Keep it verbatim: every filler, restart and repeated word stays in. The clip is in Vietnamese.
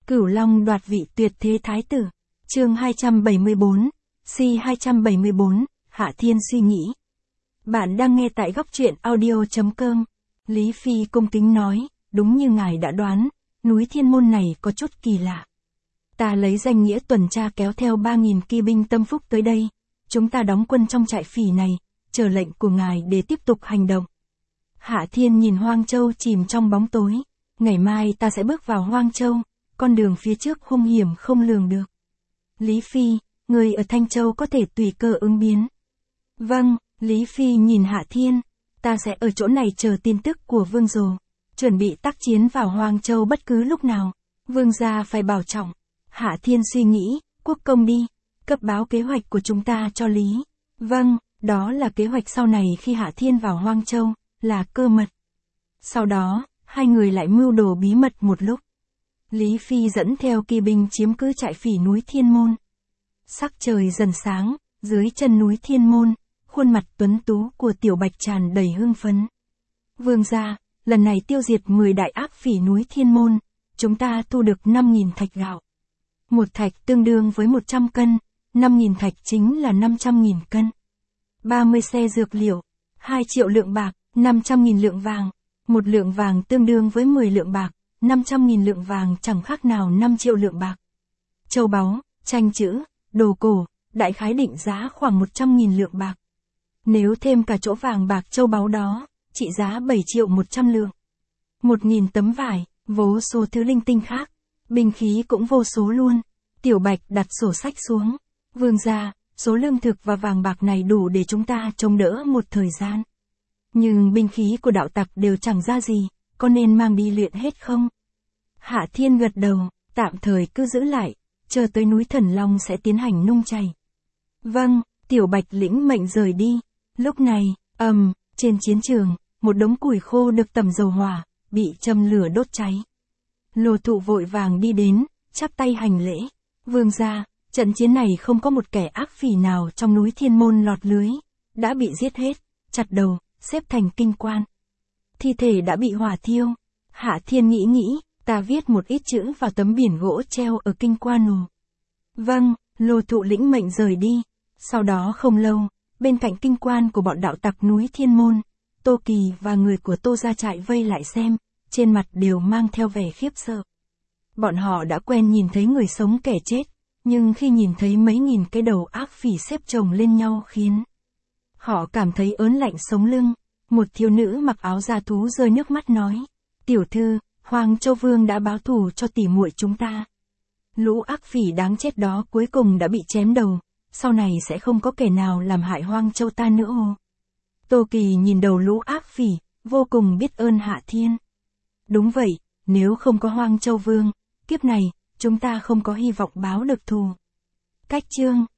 Cửu Long đoạt vị tuyệt thế thái tử. Chương hai trăm bảy mươi bốn, C hai trăm bảy mươi bốn, Hạ Thiên suy nghĩ. Bạn đang nghe tại góc truyện audio chấm com. Lý Phi cung kính nói, đúng như ngài đã đoán, núi Thiên Môn này có chút kỳ lạ. Ta lấy danh nghĩa tuần tra kéo theo ba nghìn kỵ binh tâm phúc tới đây. Chúng ta đóng quân trong trại phỉ này, chờ lệnh của ngài để tiếp tục hành động. Hạ Thiên nhìn Hoang Châu chìm trong bóng tối. Ngày mai ta sẽ bước vào Hoang Châu, con đường phía trước hung hiểm không lường được. Lý Phi, người ở Thanh Châu có thể tùy cơ ứng biến. Vâng, Lý Phi nhìn Hạ Thiên, ta sẽ ở chỗ này chờ tin tức của Vương Dồ, chuẩn bị tác chiến vào Hoang Châu bất cứ lúc nào. Vương gia phải bảo trọng. Hạ Thiên suy nghĩ, quốc công đi, cấp báo kế hoạch của chúng ta cho Lý. Vâng, đó là kế hoạch sau này khi Hạ Thiên vào Hoang Châu, là cơ mật. Sau đó, hai người lại mưu đồ bí mật một lúc. Lý Phi dẫn theo kỵ binh chiếm cứ trại phỉ núi Thiên Môn. Sắc trời dần sáng, dưới chân núi Thiên Môn, khuôn mặt tuấn tú của Tiểu Bạch tràn đầy hưng phấn. Vương gia, lần này tiêu diệt mười đại ác phỉ núi Thiên Môn, chúng ta thu được năm nghìn thạch gạo. Một thạch tương đương với một trăm cân, năm nghìn thạch chính là năm trăm nghìn cân. ba mươi xe dược liệu, hai triệu lượng bạc, năm trăm nghìn lượng vàng. Một lượng vàng tương đương với mười lượng bạc, năm trăm nghìn lượng vàng chẳng khác nào năm triệu lượng bạc. Châu báu, tranh chữ, đồ cổ, đại khái định giá khoảng một trăm nghìn lượng bạc. Nếu thêm cả chỗ vàng bạc châu báu đó, trị giá bảy triệu một trăm lượng. một nghìn tấm vải, vô số thứ linh tinh khác, binh khí cũng vô số luôn. Tiểu Bạch đặt sổ sách xuống. Vương gia, số lương thực và vàng bạc này đủ để chúng ta chống đỡ một thời gian. Nhưng binh khí của đạo tặc đều chẳng ra gì, có nên mang đi luyện hết không? Hạ Thiên gật đầu, tạm thời cứ giữ lại, chờ tới núi Thần Long sẽ tiến hành nung chảy. Vâng, Tiểu Bạch lĩnh mệnh rời đi. Lúc này, ầm, um, trên chiến trường, một đống củi khô được tẩm dầu hỏa, bị châm lửa đốt cháy. Lô Thụ vội vàng đi đến, chắp tay hành lễ. Vương gia, trận chiến này không có một kẻ ác phỉ nào trong núi Thiên Môn lọt lưới, đã bị giết hết, chặt đầu, xếp thành kinh quan. Thi thể đã bị hỏa thiêu. Hạ Thiên nghĩ nghĩ, ta viết một ít chữ vào tấm biển gỗ treo ở kinh quan nù. Vâng, Lô Thụ lĩnh mệnh rời đi. Sau đó không lâu, bên cạnh kinh quan của bọn đạo tặc núi Thiên Môn, Tô Kỳ và người của Tô gia trại vây lại xem, trên mặt đều mang theo vẻ khiếp sợ. Bọn họ đã quen nhìn thấy người sống kẻ chết, nhưng khi nhìn thấy mấy nghìn cái đầu ác phỉ xếp chồng lên nhau khiến họ cảm thấy ớn lạnh sống lưng. Một thiếu nữ mặc áo da thú rơi nước mắt nói, tiểu thư, Hoàng Châu Vương đã báo thù cho tỉ muội chúng ta. Lũ ác phỉ đáng chết đó cuối cùng đã bị chém đầu, sau này sẽ không có kẻ nào làm hại Hoang Châu ta nữa ô. Tô Kỳ nhìn đầu lũ ác phỉ, vô cùng biết ơn Hạ Thiên. Đúng vậy, nếu không có Hoang Châu Vương, kiếp này, chúng ta không có hy vọng báo được thù. Cách chương